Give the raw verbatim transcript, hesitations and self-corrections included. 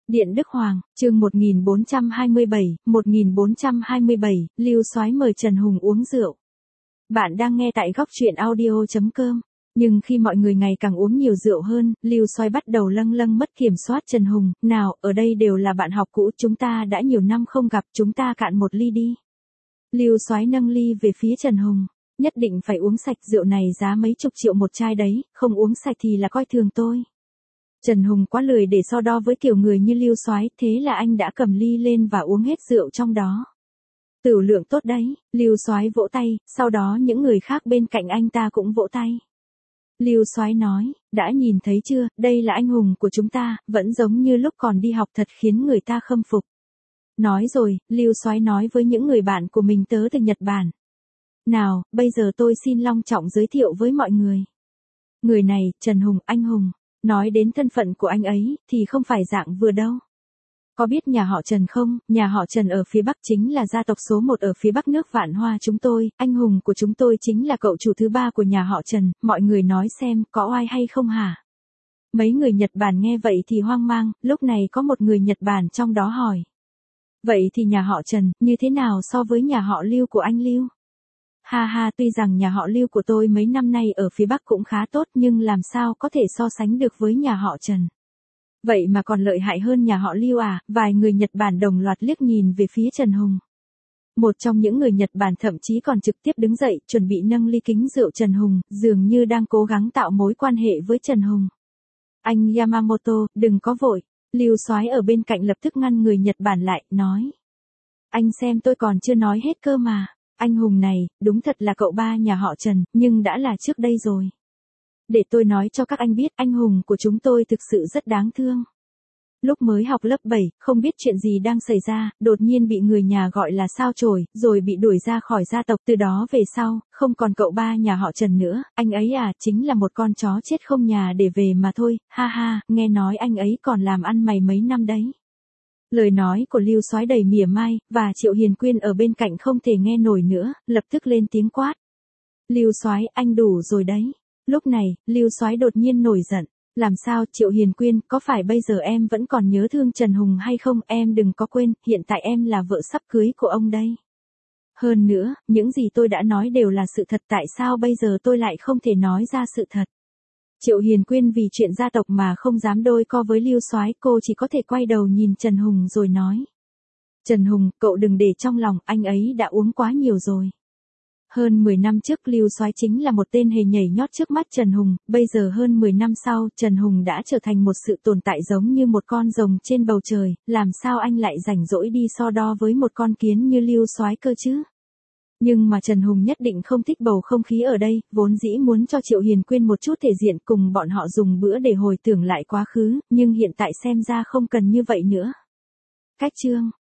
Điện Đức Hoàng, chương một nghìn bốn trăm hai mươi bảy, một nghìn bốn trăm hai mươi bảy, Lưu Soái mời Trần Hùng uống rượu. Bạn đang nghe tại góc truyện audio chấm com. Nhưng khi mọi người ngày càng uống nhiều rượu hơn, Lưu Soái bắt đầu lâng lâng mất kiểm soát Trần Hùng, nào, ở đây đều là bạn học cũ, chúng ta đã nhiều năm không gặp, chúng ta cạn một ly đi. Lưu Soái nâng ly về phía Trần Hùng, nhất định phải uống sạch, rượu này giá mấy chục triệu một chai đấy, không uống sạch thì là coi thường tôi. Trần Hùng quá lười để so đo với kiểu người như Lưu Soái, thế là anh đã cầm ly lên và uống hết rượu trong đó. Tửu lượng tốt đấy, Lưu Soái vỗ tay, sau đó những người khác bên cạnh anh ta cũng vỗ tay. Lưu Soái nói, đã nhìn thấy chưa, đây là anh hùng của chúng ta, vẫn giống như lúc còn đi học, thật khiến người ta khâm phục. Nói rồi, Lưu Soái nói với những người bạn của mình tớ từ Nhật Bản. Nào, bây giờ tôi xin long trọng giới thiệu với mọi người. Người này, Trần Hùng, anh hùng. Nói đến thân phận của anh ấy, thì không phải dạng vừa đâu. Có biết nhà họ Trần không? Nhà họ Trần ở phía Bắc chính là gia tộc số một ở phía Bắc nước Vạn Hoa chúng tôi, anh hùng của chúng tôi chính là cậu chủ thứ ba của nhà họ Trần, mọi người nói xem, có oai hay không hả? Mấy người Nhật Bản nghe vậy thì hoang mang, lúc này có một người Nhật Bản trong đó hỏi. Vậy thì nhà họ Trần, như thế nào so với nhà họ Lưu của anh Lưu? Ha ha, tuy rằng nhà họ Lưu của tôi mấy năm nay ở phía Bắc cũng khá tốt nhưng làm sao có thể so sánh được với nhà họ Trần. Vậy mà còn lợi hại hơn nhà họ Lưu à, vài người Nhật Bản đồng loạt liếc nhìn về phía Trần Hùng. Một trong những người Nhật Bản thậm chí còn trực tiếp đứng dậy, chuẩn bị nâng ly kính rượu Trần Hùng, dường như đang cố gắng tạo mối quan hệ với Trần Hùng. Anh Yamamoto, đừng có vội. Lưu Soái ở bên cạnh lập tức ngăn người Nhật Bản lại, nói. Anh xem tôi còn chưa nói hết cơ mà. Anh hùng này, đúng thật là cậu ba nhà họ Trần, nhưng đã là trước đây rồi. Để tôi nói cho các anh biết, anh hùng của chúng tôi thực sự rất đáng thương. Lúc mới học lớp bảy, không biết chuyện gì đang xảy ra, đột nhiên bị người nhà gọi là sao chổi, rồi bị đuổi ra khỏi gia tộc. Từ đó về sau, không còn cậu ba nhà họ Trần nữa, anh ấy à, chính là một con chó chết không nhà để về mà thôi, ha ha, nghe nói anh ấy còn làm ăn mày mấy năm đấy. Lời nói của Lưu Soái đầy mỉa mai, và Triệu Hiền Quyên ở bên cạnh không thể nghe nổi nữa, lập tức lên tiếng quát. Lưu Soái, anh đủ rồi đấy. Lúc này, Lưu Soái đột nhiên nổi giận. Làm sao, Triệu Hiền Quyên, có phải bây giờ em vẫn còn nhớ thương Trần Hùng hay không? Em đừng có quên, hiện tại em là vợ sắp cưới của ông đây. Hơn nữa, những gì tôi đã nói đều là sự thật, tại sao bây giờ tôi lại không thể nói ra sự thật? Triệu Hiền Quyên vì chuyện gia tộc mà không dám đôi co với Lưu Soái, cô chỉ có thể quay đầu nhìn Trần Hùng rồi nói. Trần Hùng, cậu đừng để trong lòng, anh ấy đã uống quá nhiều rồi. Hơn mười năm trước Lưu Soái chính là một tên hề nhảy nhót trước mắt Trần Hùng, bây giờ hơn mười năm sau, Trần Hùng đã trở thành một sự tồn tại giống như một con rồng trên bầu trời, làm sao anh lại rảnh rỗi đi so đo với một con kiến như Lưu Soái cơ chứ? Nhưng mà Trần Hùng nhất định không thích bầu không khí ở đây, vốn dĩ muốn cho Triệu Hiền Quyên một chút thể diện cùng bọn họ dùng bữa để hồi tưởng lại quá khứ, nhưng hiện tại xem ra không cần như vậy nữa. Cách chương